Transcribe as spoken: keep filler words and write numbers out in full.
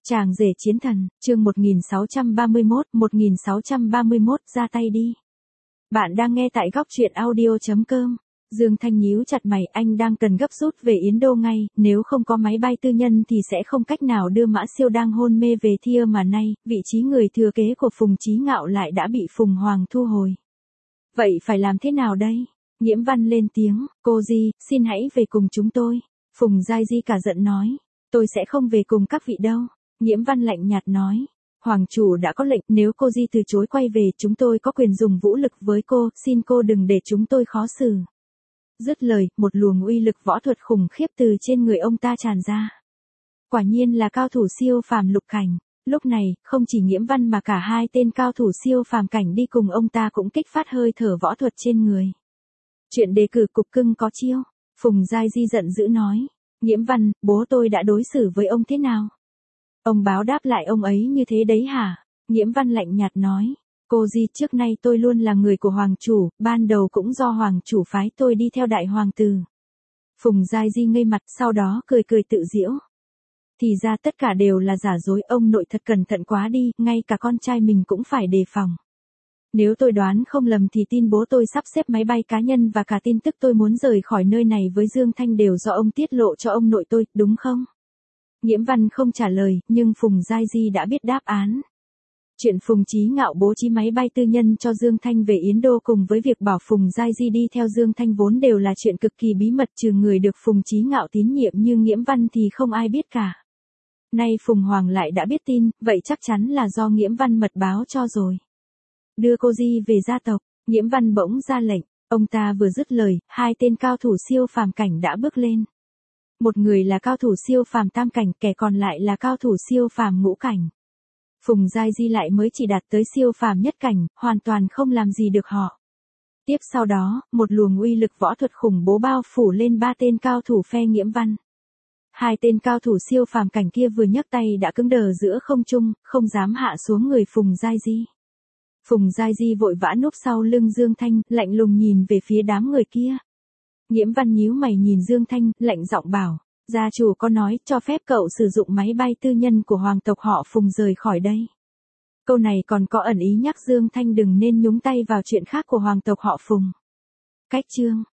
Chàng rể chiến thần, chương một nghìn sáu trăm ba mươi mốt, một nghìn sáu trăm ba mươi mốt, ra tay đi. Bạn đang nghe tại góc truyện audio chấm com. Dương Thanh nhíu chặt mày, anh đang cần gấp rút về Yến Đô ngay, nếu không có máy bay tư nhân thì sẽ không cách nào đưa Mã Siêu đang hôn mê về Thia mà nay, vị trí người thừa kế của Phùng Chí Ngạo lại đã bị Phùng Hoàng thu hồi. Vậy phải làm thế nào đây? Nhiễm Văn lên tiếng, cô Di, xin hãy về cùng chúng tôi. Phùng Giai Di cả giận nói, tôi sẽ không về cùng các vị đâu. Nhiễm Văn lạnh nhạt nói, Hoàng chủ đã có lệnh, nếu cô Di từ chối quay về chúng tôi có quyền dùng vũ lực với cô, xin cô đừng để chúng tôi khó xử. Dứt lời, một luồng uy lực võ thuật khủng khiếp từ trên người ông ta tràn ra. Quả nhiên là cao thủ siêu phàm lục cảnh. Lúc này, không chỉ Nhiễm Văn mà cả hai tên cao thủ siêu phàm cảnh đi cùng ông ta cũng kích phát hơi thở võ thuật trên người. Chuyện đề cử cục cưng có chiêu. Phùng Giai Di giận dữ nói, Nhiễm Văn, bố tôi đã đối xử với ông thế nào? Ông báo đáp lại ông ấy như thế đấy hả? Nhiễm Văn lạnh nhạt nói, cô Di, trước nay tôi luôn là người của Hoàng chủ, ban đầu cũng do Hoàng chủ phái tôi đi theo đại hoàng tử. Phùng Giai Di ngây mặt, sau đó cười cười tự giễu. Thì ra tất cả đều là giả dối, ông nội thật cẩn thận quá đi, ngay cả con trai mình cũng phải đề phòng. Nếu tôi đoán không lầm thì tin bố tôi sắp xếp máy bay cá nhân và cả tin tức tôi muốn rời khỏi nơi này với Dương Thanh đều do ông tiết lộ cho ông nội tôi, đúng không? Nhiễm Văn không trả lời, nhưng Phùng Giai Di đã biết đáp án. Chuyện Phùng Chí Ngạo bố trí máy bay tư nhân cho Dương Thanh về Yến Đô cùng với việc bảo Phùng Giai Di đi theo Dương Thanh vốn đều là chuyện cực kỳ bí mật, trừ người được Phùng Chí Ngạo tín nhiệm như Nhiễm Văn thì không ai biết cả. Nay Phùng Hoàng lại đã biết tin, vậy chắc chắn là do Nhiễm Văn mật báo cho rồi. Đưa cô Di về gia tộc, Nhiễm Văn bỗng ra lệnh, ông ta vừa dứt lời, hai tên cao thủ siêu phàm cảnh đã bước lên. Một người là cao thủ siêu phàm tam cảnh, kẻ còn lại là cao thủ siêu phàm ngũ cảnh. Phùng Giai Di lại mới chỉ đạt tới siêu phàm nhất cảnh, hoàn toàn không làm gì được họ. Tiếp sau đó, một luồng uy lực võ thuật khủng bố bao phủ lên ba tên cao thủ phe Nhiễm Văn. Hai tên cao thủ siêu phàm cảnh kia vừa nhấc tay đã cứng đờ giữa không trung, không dám hạ xuống người Phùng Giai Di. Phùng Giai Di vội vã núp sau lưng Dương Thanh, lạnh lùng nhìn về phía đám người kia. Nhiễm Văn nhíu mày nhìn Dương Thanh, lạnh giọng bảo, gia chủ có nói cho phép cậu sử dụng máy bay tư nhân của hoàng tộc họ Phùng rời khỏi đây. Câu này còn có ẩn ý nhắc Dương Thanh đừng nên nhúng tay vào chuyện khác của hoàng tộc họ Phùng. Cách chương,